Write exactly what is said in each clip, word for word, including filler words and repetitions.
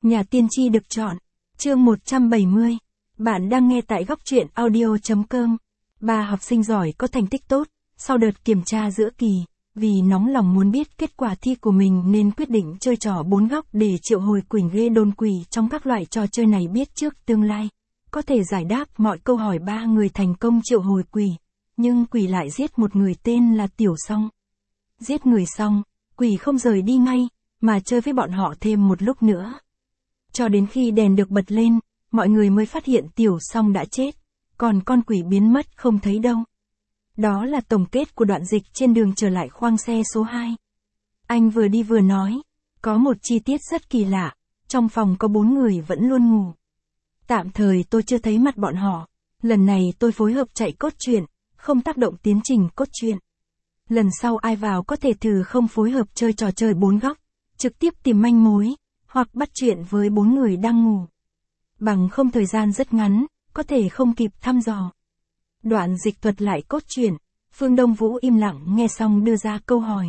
Nhà tiên tri được chọn. Chương một trăm bảy mươi. Bạn đang nghe tại góc truyện audio chấm com. Ba học sinh giỏi có thành tích tốt, sau đợt kiểm tra giữa kỳ, vì nóng lòng muốn biết kết quả thi của mình nên quyết định chơi trò bốn góc để triệu hồi quỷ ghê đồn quỷ trong các loại trò chơi này biết trước tương lai. Có thể giải đáp mọi câu hỏi. Ba người thành công triệu hồi quỷ, nhưng quỷ lại giết một người tên là Tiểu Song. Giết người xong, quỷ không rời đi ngay, mà chơi với bọn họ thêm một lúc nữa. Cho đến khi đèn được bật lên, mọi người mới phát hiện Tiểu Song đã chết, còn con quỷ biến mất không thấy đâu. Đó là tổng kết của đoạn dịch trên đường trở lại khoang xe số hai. Anh vừa đi vừa nói, có một chi tiết rất kỳ lạ, trong phòng có bốn người vẫn luôn ngủ. Tạm thời tôi chưa thấy mặt bọn họ, lần này tôi phối hợp chạy cốt truyện, không tác động tiến trình cốt truyện. Lần sau ai vào có thể thử không phối hợp chơi trò chơi bốn góc, trực tiếp tìm manh mối, hoặc bắt chuyện với bốn người đang ngủ. Bằng không thời gian rất ngắn, có thể không kịp thăm dò. Đoạn dịch thuật lại cốt truyện, Phương Đông Vũ im lặng nghe xong đưa ra câu hỏi.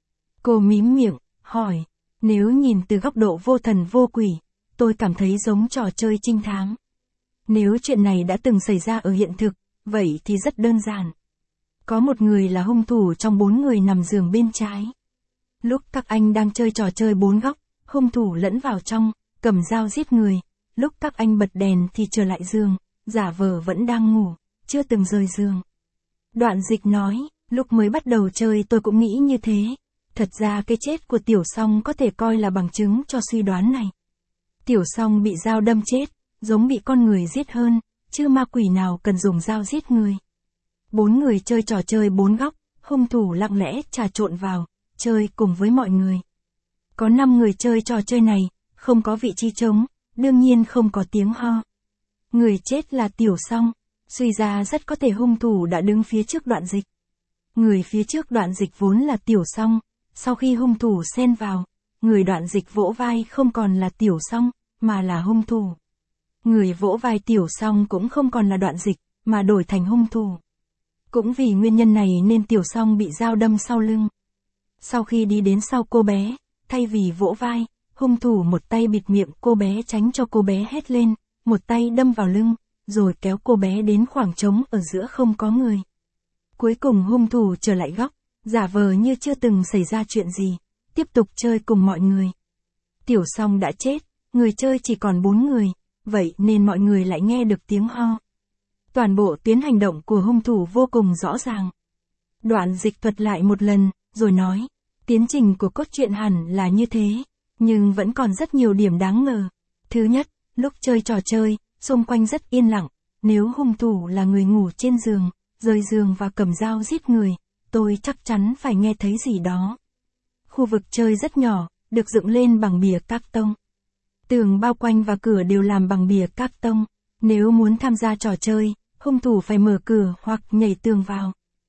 Cô mím miệng, hỏi, nếu nhìn từ góc độ vô thần vô quỷ, tôi cảm thấy giống trò chơi trinh thám. Nếu chuyện này đã từng xảy ra ở hiện thực, vậy thì rất đơn giản. Có một người là hung thủ trong bốn người nằm giường bên trái. Lúc các anh đang chơi trò chơi bốn góc, hung thủ lẫn vào trong, cầm dao giết người. Lúc các anh bật đèn thì trở lại giường, giả vờ vẫn đang ngủ, chưa từng rời giường. Đoạn dịch nói, lúc mới bắt đầu chơi tôi cũng nghĩ như thế. Thật ra cái chết của Tiểu Song có thể coi là bằng chứng cho suy đoán này. Tiểu Song bị dao đâm chết, giống bị con người giết hơn, chứ ma quỷ nào cần dùng dao giết người. Bốn người chơi trò chơi bốn góc, hung thủ lặng lẽ trà trộn vào, chơi cùng với mọi người. Có năm người chơi trò chơi này, không có vị trí trống, đương nhiên không có tiếng ho. Người chết là Tiểu Song, suy ra rất có thể hung thủ đã đứng phía trước đoạn dịch. Người phía trước đoạn dịch vốn là Tiểu Song, sau khi hung thủ xen vào, người đoạn dịch vỗ vai không còn là Tiểu Song, mà là hung thủ. Người vỗ vai Tiểu Song cũng không còn là đoạn dịch, mà đổi thành hung thủ. Cũng vì nguyên nhân này nên Tiểu Song bị dao đâm sau lưng. Sau khi đi đến sau cô bé, thay vì vỗ vai, hung thủ một tay bịt miệng cô bé tránh cho cô bé hét lên, một tay đâm vào lưng, rồi kéo cô bé đến khoảng trống ở giữa không có người. Cuối cùng hung thủ trở lại góc, giả vờ như chưa từng xảy ra chuyện gì, tiếp tục chơi cùng mọi người. Tiểu Song đã chết, người chơi chỉ còn bốn người, vậy nên mọi người lại nghe được tiếng ho. Toàn bộ tuyến hành động của hung thủ vô cùng rõ ràng. Đoạn dịch thuật lại một lần, rồi nói, tiến trình của cốt truyện hẳn là như thế, nhưng vẫn còn rất nhiều điểm đáng ngờ. Thứ nhất, lúc chơi trò chơi, xung quanh rất yên lặng, nếu hung thủ là người ngủ trên giường, rời giường và cầm dao giết người, tôi chắc chắn phải nghe thấy gì đó. Khu vực chơi rất nhỏ, được dựng lên bằng bìa các tông. Tường bao quanh và cửa đều làm bằng bìa các tông. Nếu muốn tham gia trò chơi, hung thủ phải mở cửa hoặc nhảy tường vào.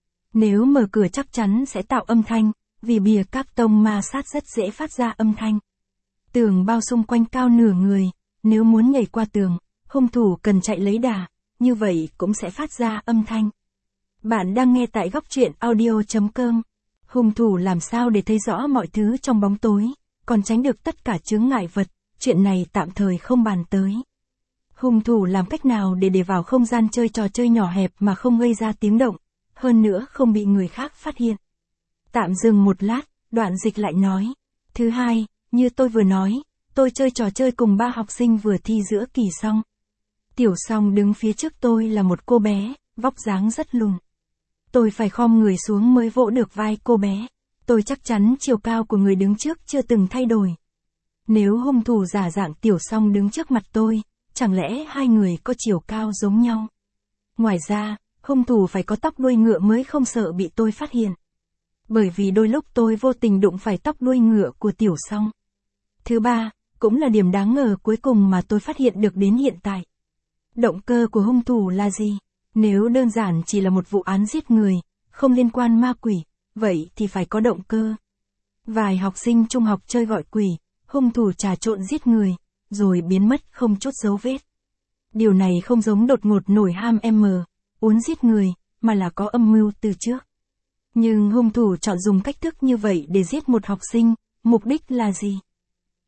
Nếu mở cửa chắc chắn sẽ tạo âm thanh, vì bìa các tông ma sát rất dễ phát ra âm thanh. Tường bao xung quanh cao nửa người, nếu muốn nhảy qua tường, hung thủ cần chạy lấy đà, như vậy cũng sẽ phát ra âm thanh. Bạn đang nghe tại góc truyện audio chấm com. Hung thủ làm sao để thấy rõ mọi thứ trong bóng tối, còn tránh được tất cả chướng ngại vật, chuyện này tạm thời không bàn tới. Hung thủ làm cách nào để để vào không gian chơi trò chơi nhỏ hẹp mà không gây ra tiếng động, hơn nữa không bị người khác phát hiện. Tạm dừng một lát, đoạn dịch lại nói. Thứ hai, như tôi vừa nói, tôi chơi trò chơi cùng ba học sinh vừa thi giữa kỳ xong. Tiểu Song đứng phía trước tôi là một cô bé, vóc dáng rất lùn. Tôi phải khom người xuống mới vỗ được vai cô bé. Tôi chắc chắn chiều cao của người đứng trước chưa từng thay đổi. Nếu hung thủ giả dạng Tiểu Song đứng trước mặt tôi, chẳng lẽ hai người có chiều cao giống nhau? Ngoài ra, hung thủ phải có tóc đuôi ngựa mới không sợ bị tôi phát hiện. Bởi vì đôi lúc tôi vô tình đụng phải tóc đuôi ngựa của Tiểu Song. Thứ ba, cũng là điểm đáng ngờ cuối cùng mà tôi phát hiện được đến hiện tại. Động cơ của hung thủ là gì? Nếu đơn giản chỉ là một vụ án giết người, không liên quan ma quỷ, vậy thì phải có động cơ. Vài học sinh trung học chơi gọi quỷ, hung thủ trà trộn giết người, rồi biến mất không chút dấu vết. Điều này không giống đột ngột nổi ham m, uốn giết người, mà là có âm mưu từ trước. Nhưng hung thủ chọn dùng cách thức như vậy để giết một học sinh, mục đích là gì?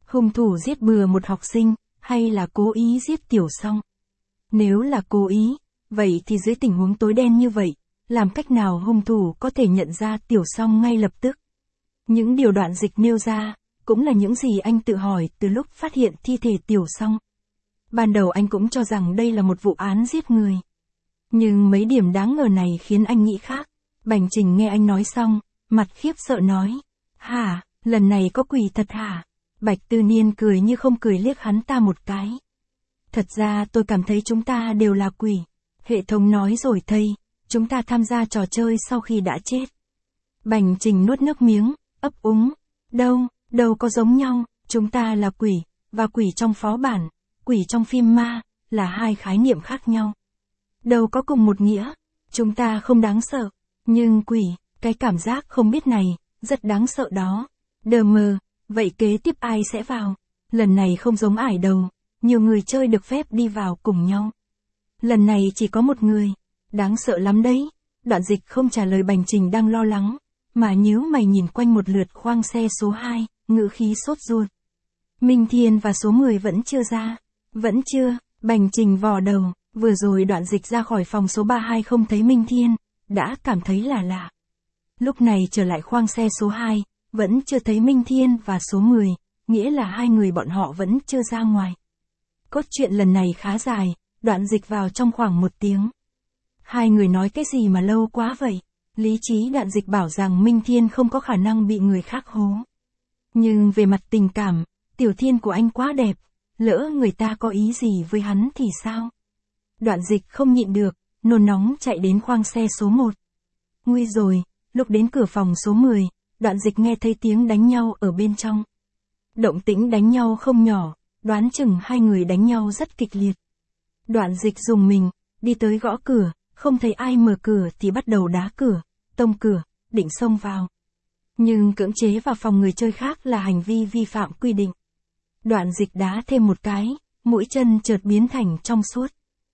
Hung thủ giết bừa một học sinh, hay là cố ý giết Tiểu Song? Nếu là cố ý, vậy thì dưới tình huống tối đen như vậy, làm cách nào hung thủ có thể nhận ra Tiểu Song ngay lập tức? Những điều Đoạn Dịch nêu ra, cũng là những gì anh tự hỏi từ lúc phát hiện thi thể Tiểu Song. Ban đầu anh cũng cho rằng đây là một vụ án giết người. Nhưng mấy điểm đáng ngờ này khiến anh nghĩ khác. Bành Trình nghe anh nói xong, mặt khiếp sợ nói. Hả, lần này có quỷ thật hả? Bạch Tư Niên cười như không cười liếc hắn ta một cái. Thật ra tôi cảm thấy chúng ta đều là quỷ. Hệ thống nói rồi thầy, chúng ta tham gia trò chơi sau khi đã chết. Bành Trình nuốt nước miếng, ấp úng. Đâu, đâu có giống nhau, chúng ta là quỷ, và quỷ trong phó bản, quỷ trong phim ma, là hai khái niệm khác nhau. Đâu có cùng một nghĩa, chúng ta không đáng sợ, nhưng quỷ, cái cảm giác không biết này, rất đáng sợ đó. Đờ mờ, vậy kế tiếp ai sẽ vào? Lần này không giống ải đầu, nhiều người chơi được phép đi vào cùng nhau. Lần này chỉ có một người, đáng sợ lắm đấy. Đoạn Dịch không trả lời Bành Trình đang lo lắng, mà nhíu mày nhìn quanh một lượt khoang xe số hai, ngữ khí sốt ruột. Minh Thiên và số mười vẫn chưa ra. Vẫn chưa, Bành Trình vò đầu, vừa rồi Đoạn Dịch ra khỏi phòng số ba hai không thấy Minh Thiên, đã cảm thấy là lạ. Lúc này trở lại khoang xe số hai, vẫn chưa thấy Minh Thiên và số mười, nghĩa là hai người bọn họ vẫn chưa ra ngoài. Cốt truyện lần này khá dài, Đoạn Dịch vào trong khoảng một tiếng. Hai người nói cái gì mà lâu quá vậy? Lý trí Đoạn Dịch bảo rằng Minh Thiên không có khả năng bị người khác hố. Nhưng về mặt tình cảm, Tiểu Thiên của anh quá đẹp, lỡ người ta có ý gì với hắn thì sao? Đoạn Dịch không nhịn được, nôn nóng chạy đến khoang xe số một. Nguy rồi, lúc đến cửa phòng số mười, Đoạn Dịch nghe thấy tiếng đánh nhau ở bên trong. Động tĩnh đánh nhau không nhỏ, đoán chừng hai người đánh nhau rất kịch liệt. Đoạn Dịch dùng mình, đi tới gõ cửa, không thấy ai mở cửa thì bắt đầu đá cửa, tông cửa, định xông vào. Nhưng cưỡng chế vào phòng người chơi khác là hành vi vi phạm quy định. Đoạn Dịch đá thêm một cái, mũi chân chợt biến thành trong suốt.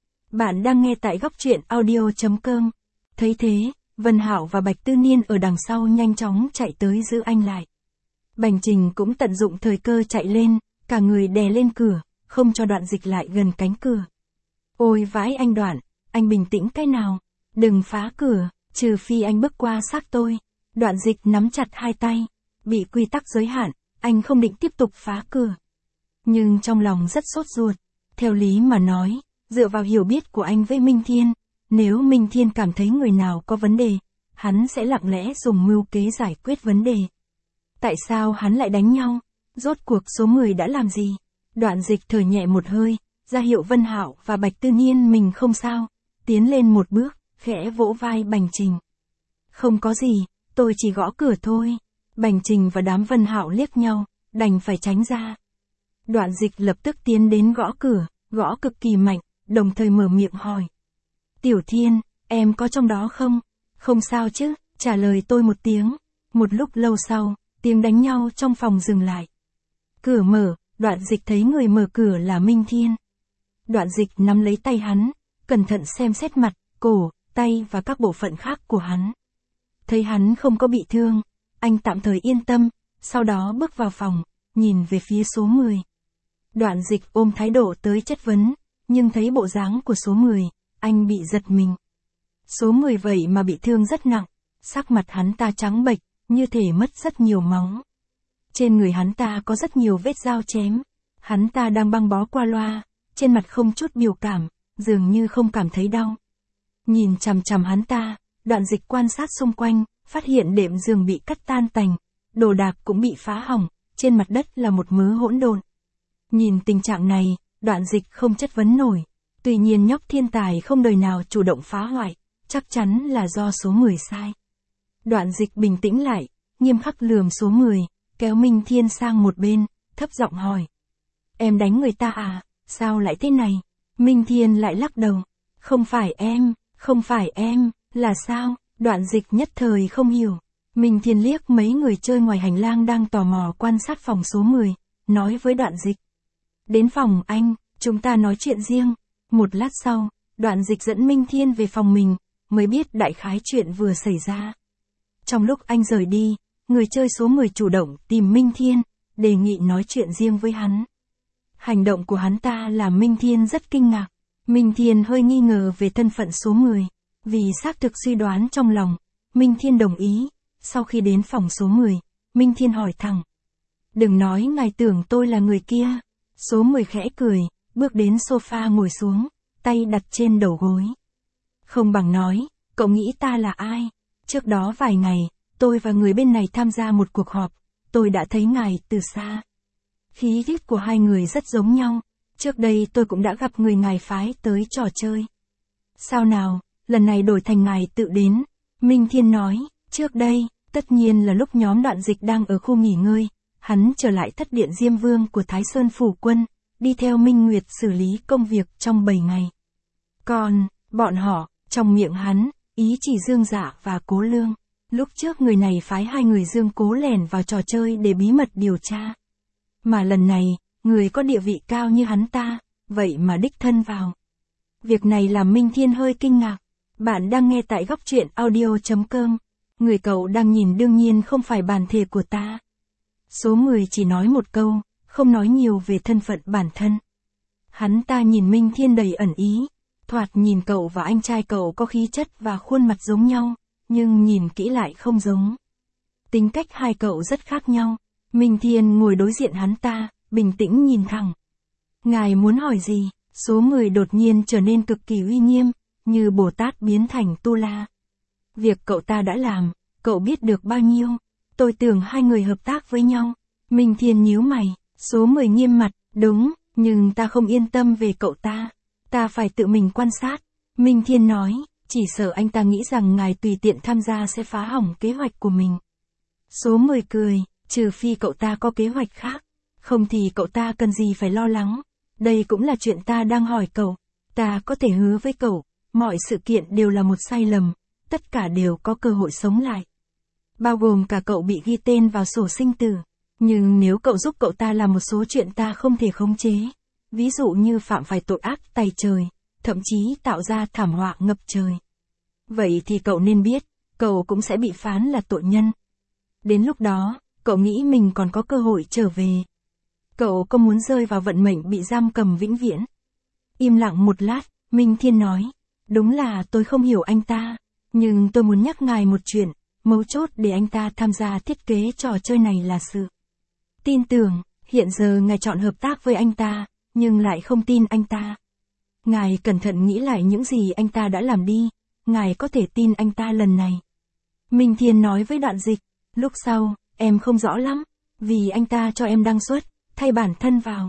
Bạn đang nghe tại góc truyện audio chấm com. Thấy thế, Vân Hạo và Bạch Tư Niên ở đằng sau nhanh chóng chạy tới giữ anh lại. Bành Trình cũng tận dụng thời cơ chạy lên, cả người đè lên cửa, không cho Đoạn Dịch lại gần cánh cửa. Ôi vãi anh Đoạn, anh bình tĩnh cái nào, đừng phá cửa, trừ phi anh bước qua xác tôi. Đoạn Dịch nắm chặt hai tay, bị quy tắc giới hạn, anh không định tiếp tục phá cửa. Nhưng trong lòng rất sốt ruột, theo lý mà nói, dựa vào hiểu biết của anh với Minh Thiên, nếu Minh Thiên cảm thấy người nào có vấn đề, hắn sẽ lặng lẽ dùng mưu kế giải quyết vấn đề. Tại sao hắn lại đánh nhau? Rốt cuộc số mười đã làm gì? Đoạn Dịch thở nhẹ một hơi, ra hiệu Vân Hạo và Bạch Tư Niên mình không sao, tiến lên một bước, khẽ vỗ vai Bành Trình. Không có gì, tôi chỉ gõ cửa thôi. Bành Trình và đám Vân Hạo liếc nhau, đành phải tránh ra. Đoạn Dịch lập tức tiến đến gõ cửa, gõ cực kỳ mạnh, đồng thời mở miệng hỏi. Tiểu Thiên, em có trong đó không? Không sao chứ, trả lời tôi một tiếng. Một lúc lâu sau, tiếng đánh nhau trong phòng dừng lại. Cửa mở, Đoạn Dịch thấy người mở cửa là Minh Thiên. Đoạn Dịch nắm lấy tay hắn, cẩn thận xem xét mặt, cổ, tay và các bộ phận khác của hắn. Thấy hắn không có bị thương, anh tạm thời yên tâm, sau đó bước vào phòng, nhìn về phía số mười. Đoạn Dịch ôm thái độ tới chất vấn, nhưng thấy bộ dáng của số mười, anh bị giật mình. Số mười vậy mà bị thương rất nặng, sắc mặt hắn ta trắng bệch, như thể mất rất nhiều máu. Trên người hắn ta có rất nhiều vết dao chém, hắn ta đang băng bó qua loa, trên mặt không chút biểu cảm, dường như không cảm thấy đau. Nhìn chằm chằm hắn ta, Đoạn Dịch quan sát xung quanh, phát hiện đệm giường bị cắt tan tành, đồ đạc cũng bị phá hỏng, trên mặt đất là một mớ hỗn độn. Nhìn tình trạng này, Đoạn Dịch không chất vấn nổi, tuy nhiên nhóc thiên tài không đời nào chủ động phá hoại, chắc chắn là do số mười sai. Đoạn Dịch bình tĩnh lại, nghiêm khắc lườm số mười, kéo Minh Thiên sang một bên, thấp giọng hỏi. Em đánh người ta à, sao lại thế này? Minh Thiên lại lắc đầu. Không phải em, không phải em, là sao? Đoạn Dịch nhất thời không hiểu. Minh Thiên liếc mấy người chơi ngoài hành lang đang tò mò quan sát phòng số mười, nói với Đoạn Dịch. Đến phòng anh, chúng ta nói chuyện riêng. Một lát sau, Đoạn Dịch dẫn Minh Thiên về phòng mình, mới biết đại khái chuyện vừa xảy ra. Trong lúc anh rời đi, người chơi số mười chủ động tìm Minh Thiên, đề nghị nói chuyện riêng với hắn. Hành động của hắn ta làm Minh Thiên rất kinh ngạc. Minh Thiên hơi nghi ngờ về thân phận số mười. Vì xác thực suy đoán trong lòng, Minh Thiên đồng ý. Sau khi đến phòng số mười, Minh Thiên hỏi thẳng. Đừng nói ngài tưởng tôi là người kia. Số mười khẽ cười, bước đến sofa ngồi xuống, tay đặt trên đầu gối. Không bằng nói, cậu nghĩ ta là ai? Trước đó vài ngày, tôi và người bên này tham gia một cuộc họp, tôi đã thấy ngài từ xa. Khí tiết của hai người rất giống nhau, trước đây tôi cũng đã gặp người ngài phái tới trò chơi. Sao nào, lần này đổi thành ngài tự đến, Minh Thiên nói, trước đây, tất nhiên là lúc nhóm Đoạn Dịch đang ở khu nghỉ ngơi, hắn trở lại thất điện Diêm Vương của Thái Sơn Phủ Quân, đi theo Minh Nguyệt xử lý công việc trong bảy ngày. Còn, bọn họ, trong miệng hắn, ý chỉ Dương Dạ và Cố Lương. Lúc trước người này phái hai người Dương Cố lẻn vào trò chơi để bí mật điều tra. Mà lần này, người có địa vị cao như hắn ta, vậy mà đích thân vào. Việc này làm Minh Thiên hơi kinh ngạc. Bạn đang nghe tại góc truyện audio chấm com. Người cậu đang nhìn đương nhiên không phải bản thể của ta. Số mười chỉ nói một câu, không nói nhiều về thân phận bản thân. Hắn ta nhìn Minh Thiên đầy ẩn ý. Thoạt nhìn cậu và anh trai cậu có khí chất và khuôn mặt giống nhau, nhưng nhìn kỹ lại không giống. Tính cách hai cậu rất khác nhau. Minh Thiên ngồi đối diện hắn ta, bình tĩnh nhìn thẳng. Ngài muốn hỏi gì? Số mười đột nhiên trở nên cực kỳ uy nghiêm, như Bồ Tát biến thành Tu La. Việc cậu ta đã làm, cậu biết được bao nhiêu? Tôi tưởng hai người hợp tác với nhau. Minh Thiên nhíu mày, số mười nghiêm mặt, đúng, nhưng ta không yên tâm về cậu ta. Ta phải tự mình quan sát. Minh Thiên nói, chỉ sợ anh ta nghĩ rằng ngài tùy tiện tham gia sẽ phá hỏng kế hoạch của mình. Số mười cười, trừ phi cậu ta có kế hoạch khác. Không thì cậu ta cần gì phải lo lắng. Đây cũng là chuyện ta đang hỏi cậu. Ta có thể hứa với cậu, mọi sự kiện đều là một sai lầm, tất cả đều có cơ hội sống lại. Bao gồm cả cậu bị ghi tên vào sổ sinh tử. Nhưng nếu cậu giúp cậu ta làm một số chuyện ta không thể khống chế, ví dụ như phạm phải tội ác tày trời, thậm chí tạo ra thảm họa ngập trời, vậy thì cậu nên biết, cậu cũng sẽ bị phán là tội nhân. Đến lúc đó, cậu nghĩ mình còn có cơ hội trở về. Cậu có muốn rơi vào vận mệnh bị giam cầm vĩnh viễn? Im lặng một lát, Minh Thiên nói, đúng là tôi không hiểu anh ta, nhưng tôi muốn nhắc ngài một chuyện, mấu chốt để anh ta tham gia thiết kế trò chơi này là sự tin tưởng. Hiện giờ ngài chọn hợp tác với anh ta, nhưng lại không tin anh ta. Ngài cẩn thận nghĩ lại những gì anh ta đã làm đi, ngài có thể tin anh ta lần này. Minh Thiên nói với Đoạn Dịch, lúc sau, em không rõ lắm, vì anh ta cho em đăng xuất, thay bản thân vào.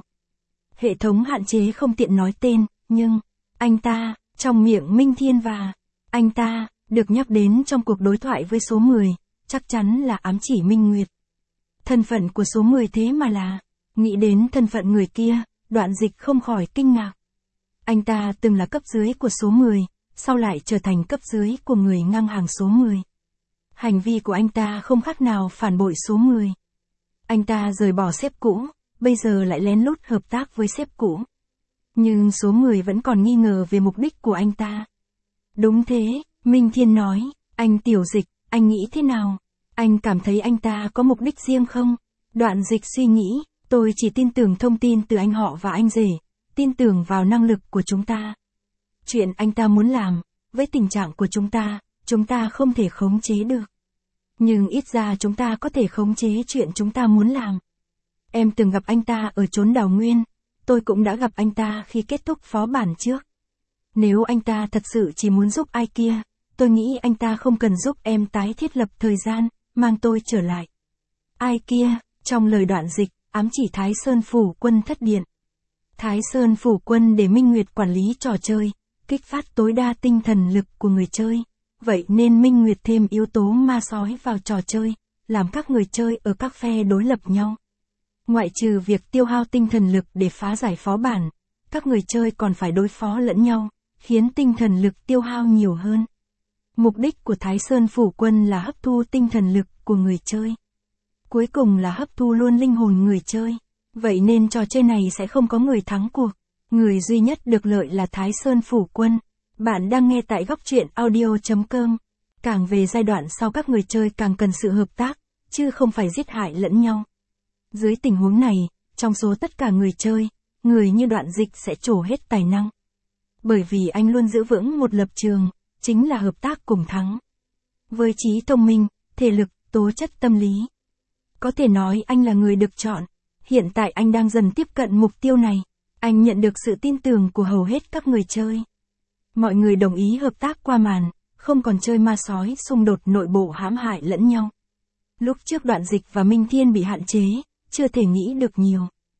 Hệ thống hạn chế không tiện nói tên, nhưng, anh ta, trong miệng Minh Thiên và, anh ta, được nhắc đến trong cuộc đối thoại với số mười, chắc chắn là ám chỉ Minh Nguyệt. Thân phận của số mười thế mà là, nghĩ đến thân phận người kia, Đoạn Dịch không khỏi kinh ngạc. Anh ta từng là cấp dưới của số mười, sau lại trở thành cấp dưới của người ngang hàng số mười. Hành vi của anh ta không khác nào phản bội số mười. Anh ta rời bỏ sếp cũ, bây giờ lại lén lút hợp tác với sếp cũ. Nhưng số mười vẫn còn nghi ngờ về mục đích của anh ta. Đúng thế, Minh Thiên nói, anh Tiểu Dịch, anh nghĩ thế nào? Anh cảm thấy anh ta có mục đích riêng không? Đoạn Dịch suy nghĩ, tôi chỉ tin tưởng thông tin từ anh họ và anh rể, tin tưởng vào năng lực của chúng ta. Chuyện anh ta muốn làm, với tình trạng của chúng ta, chúng ta không thể khống chế được. Nhưng ít ra chúng ta có thể khống chế chuyện chúng ta muốn làm. Em từng gặp anh ta ở chốn Đào Nguyên, tôi cũng đã gặp anh ta khi kết thúc phó bản trước. Nếu anh ta thật sự chỉ muốn giúp ai kia, tôi nghĩ anh ta không cần giúp em tái thiết lập thời gian, mang tôi trở lại. Ai kia, trong lời Đoạn Dịch, ám chỉ Thái Sơn Phủ Quân thất điện. Thái Sơn Phủ Quân để Minh Nguyệt quản lý trò chơi, kích phát tối đa tinh thần lực của người chơi. Vậy nên Minh Nguyệt thêm yếu tố ma sói vào trò chơi, làm các người chơi ở các phe đối lập nhau. Ngoại trừ việc tiêu hao tinh thần lực để phá giải phó bản, các người chơi còn phải đối phó lẫn nhau, khiến tinh thần lực tiêu hao nhiều hơn. Mục đích của Thái Sơn Phủ Quân là hấp thu tinh thần lực của người chơi. Cuối cùng là hấp thu luôn linh hồn người chơi. Vậy nên trò chơi này sẽ không có người thắng cuộc. Người duy nhất được lợi là Thái Sơn Phủ Quân. Bạn đang nghe tại góc truyện audio chấm com. Càng về giai đoạn sau các người chơi càng cần sự hợp tác, chứ không phải giết hại lẫn nhau. Dưới tình huống này, trong số tất cả người chơi, người như Đoạn Dịch sẽ trổ hết tài năng. Bởi vì anh luôn giữ vững một lập trường, chính là hợp tác cùng thắng. Với trí thông minh, thể lực, tố chất tâm lý. Có thể nói anh là người được chọn. Hiện tại anh đang dần tiếp cận mục tiêu này. Anh nhận được sự tin tưởng của hầu hết các người chơi. Mọi người đồng ý hợp tác qua màn, không còn chơi ma sói xung đột nội bộ hãm hại lẫn nhau. Lúc trước Đoạn Dịch và Minh Thiên bị hạn chế, chưa thể nghĩ được nhiều.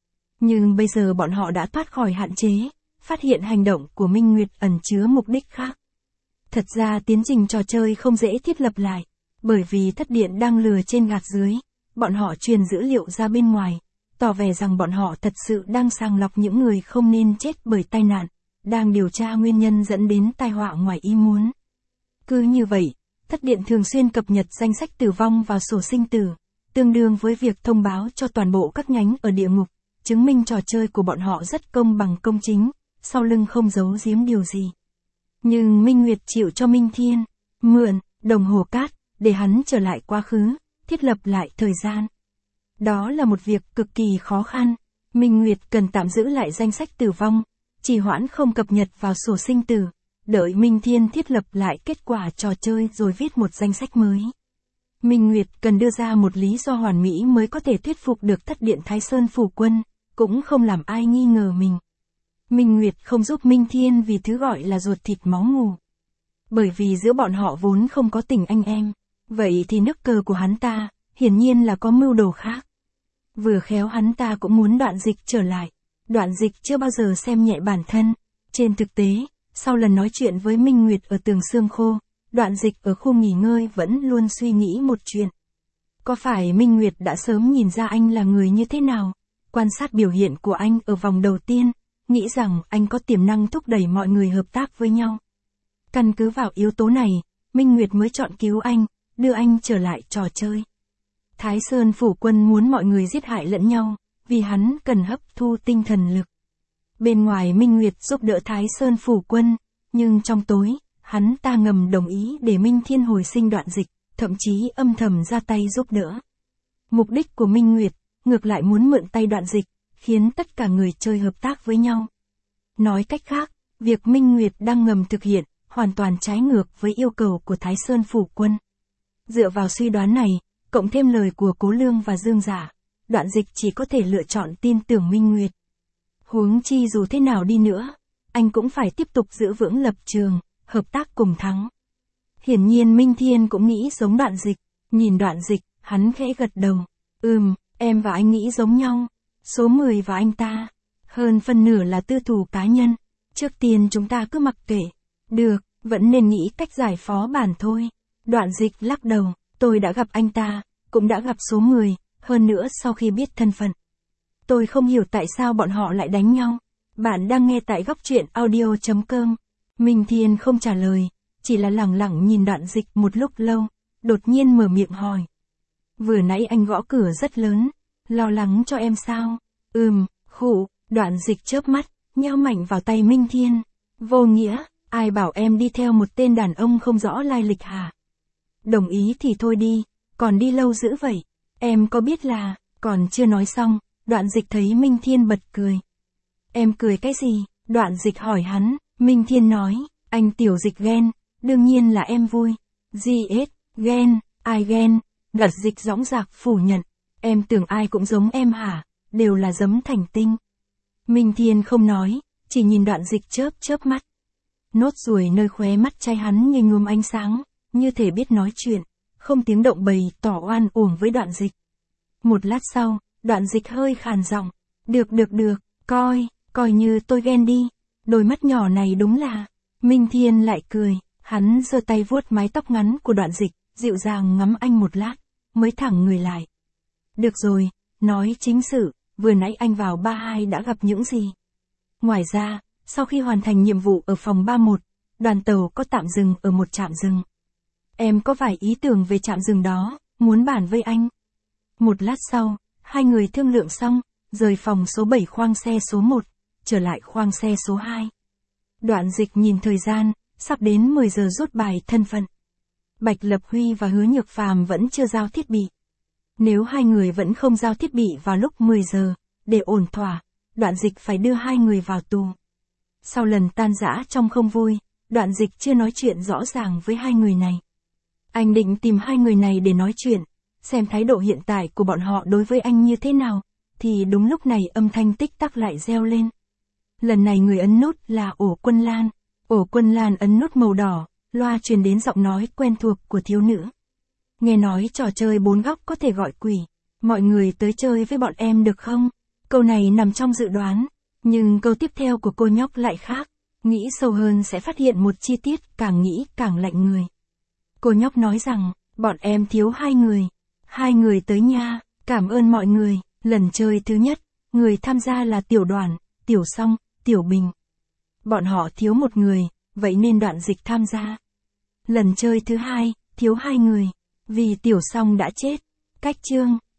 Nhưng bây giờ bọn họ đã thoát khỏi hạn chế, phát hiện hành động của Minh Nguyệt ẩn chứa mục đích khác. Thật ra tiến trình trò chơi không dễ thiết lập lại, bởi vì Thất Điện đang lừa trên gạt dưới, bọn họ truyền dữ liệu ra bên ngoài, tỏ vẻ rằng bọn họ thật sự đang sàng lọc những người không nên chết bởi tai nạn, đang điều tra nguyên nhân dẫn đến tai họa ngoài ý muốn. Cứ như vậy, Thất Điện thường xuyên cập nhật danh sách tử vong vào sổ sinh tử, tương đương với việc thông báo cho toàn bộ các nhánh ở địa ngục, chứng minh trò chơi của bọn họ rất công bằng công chính, sau lưng không giấu giếm điều gì. Nhưng Minh Nguyệt chịu cho Minh Thiên mượn đồng hồ cát để hắn trở lại quá khứ, thiết lập lại thời gian. Đó là một việc cực kỳ khó khăn. Minh Nguyệt cần tạm giữ lại danh sách tử vong, trì hoãn không cập nhật vào sổ sinh tử, đợi Minh Thiên thiết lập lại kết quả trò chơi rồi viết một danh sách mới. Minh Nguyệt cần đưa ra một lý do hoàn mỹ mới có thể thuyết phục được Thất Điện Thái Sơn phủ quân, cũng không làm ai nghi ngờ mình. Minh Nguyệt không giúp Minh Thiên vì thứ gọi là ruột thịt máu mủ. Bởi vì giữa bọn họ vốn không có tình anh em, vậy thì nước cờ của hắn ta, hiển nhiên là có mưu đồ khác. Vừa khéo hắn ta cũng muốn Đoạn Dịch trở lại. Đoạn Dịch chưa bao giờ xem nhẹ bản thân. Trên thực tế, sau lần nói chuyện với Minh Nguyệt ở tường xương khô, Đoạn Dịch ở khu nghỉ ngơi vẫn luôn suy nghĩ một chuyện. Có phải Minh Nguyệt đã sớm nhìn ra anh là người như thế nào? Quan sát biểu hiện của anh ở vòng đầu tiên, nghĩ rằng anh có tiềm năng thúc đẩy mọi người hợp tác với nhau. Căn cứ vào yếu tố này, Minh Nguyệt mới chọn cứu anh, đưa anh trở lại trò chơi. Thái Sơn phủ quân muốn mọi người giết hại lẫn nhau, vì hắn cần hấp thu tinh thần lực. Bên ngoài Minh Nguyệt giúp đỡ Thái Sơn phủ quân, nhưng trong tối, hắn ta ngầm đồng ý để Minh Thiên hồi sinh Đoạn Dịch, thậm chí âm thầm ra tay giúp đỡ. Mục đích của Minh Nguyệt, ngược lại muốn mượn tay Đoạn Dịch, khiến tất cả người chơi hợp tác với nhau. Nói cách khác, việc Minh Nguyệt đang ngầm thực hiện, hoàn toàn trái ngược với yêu cầu của Thái Sơn phủ quân. Dựa vào suy đoán này, cộng thêm lời của Cố Lương và Dương Giả, Đoạn Dịch chỉ có thể lựa chọn tin tưởng Minh Nguyệt. Huống chi dù thế nào đi nữa, anh cũng phải tiếp tục giữ vững lập trường, hợp tác cùng thắng. Hiển nhiên Minh Thiên cũng nghĩ giống Đoạn Dịch, nhìn Đoạn Dịch, hắn khẽ gật đầu. Ừm, em và anh nghĩ giống nhau. Số mười và anh ta, hơn phân nửa là tư thù cá nhân. Trước tiên chúng ta cứ mặc kệ. Được, vẫn nên nghĩ cách giải phó bản thôi. Đoạn Dịch lắc đầu, tôi đã gặp anh ta, cũng đã gặp số mười, hơn nữa sau khi biết thân phận. Tôi không hiểu tại sao bọn họ lại đánh nhau. Bạn đang nghe tại góc truyện audio chấm com. Minh Thiên không trả lời, chỉ là lẳng lặng nhìn Đoạn Dịch một lúc lâu, đột nhiên mở miệng hỏi. Vừa nãy anh gõ cửa rất lớn, lo lắng cho em sao? Ừm, khụ, Đoạn Dịch chớp mắt, nheo mạnh vào tay Minh Thiên. Vô nghĩa, ai bảo em đi theo một tên đàn ông không rõ lai lịch hả? Đồng ý thì thôi đi, còn đi lâu dữ vậy. Em có biết là, còn chưa nói xong, Đoạn Dịch thấy Minh Thiên bật cười. Em cười cái gì? Đoạn Dịch hỏi hắn. Minh Thiên nói, anh Tiểu Dịch ghen, đương nhiên là em vui. Gì ết, ghen, ai ghen? Đoạn Dịch dõng dạc phủ nhận. Em tưởng ai cũng giống em hả? Đều là giấm thành tinh. Minh Thiên không nói, chỉ nhìn Đoạn Dịch chớp chớp mắt. Nốt ruồi nơi khóe mắt trai hắn như nhuốm ánh sáng, như thể biết nói chuyện, không tiếng động bày tỏ oan uổng với Đoạn Dịch. Một lát sau, Đoạn Dịch hơi khàn giọng. Được được được, coi, coi như tôi ghen đi. Đôi mắt nhỏ này đúng là... Minh Thiên lại cười, hắn giơ tay vuốt mái tóc ngắn của Đoạn Dịch, dịu dàng ngắm anh một lát, mới thẳng người lại. Được rồi, nói chính sự, vừa nãy anh vào ba hai đã gặp những gì? Ngoài ra, sau khi hoàn thành nhiệm vụ ở phòng ba một, đoàn tàu có tạm dừng ở một trạm dừng. Em có vài ý tưởng về trạm dừng đó, muốn bàn với anh. Một lát sau, hai người thương lượng xong, rời phòng số bảy khoang xe số một, trở lại khoang xe số hai. Đoạn Dịch nhìn thời gian, sắp đến mười giờ rút bài thân phận. Bạch Lập Huy và Hứa Nhược Phàm vẫn chưa giao thiết bị. Nếu hai người vẫn không giao thiết bị vào lúc mười giờ, để ổn thỏa, Đoạn Dịch phải đưa hai người vào tù. Sau lần tan rã trong không vui, Đoạn Dịch chưa nói chuyện rõ ràng với hai người này. Anh định tìm hai người này để nói chuyện, xem thái độ hiện tại của bọn họ đối với anh như thế nào, thì đúng lúc này âm thanh tích tắc lại reo lên. Lần này người ấn nút là Ổ Quân Lan. Ổ Quân Lan ấn nút màu đỏ, loa truyền đến giọng nói quen thuộc của thiếu nữ. Nghe nói trò chơi bốn góc có thể gọi quỷ, mọi người tới chơi với bọn em được không? Câu này nằm trong dự đoán, nhưng câu tiếp theo của cô nhóc lại khác. Nghĩ sâu hơn sẽ phát hiện một chi tiết càng nghĩ càng lạnh người. Cô nhóc nói rằng, bọn em thiếu hai người. Hai người tới nha, cảm ơn mọi người. Lần chơi thứ nhất, người tham gia là Tiểu Đoàn, Tiểu Song, Tiểu Bình. Bọn họ thiếu một người, vậy nên Đoạn Dịch tham gia. Lần chơi thứ hai, thiếu hai người, vì Tiểu Song đã chết. Cách chương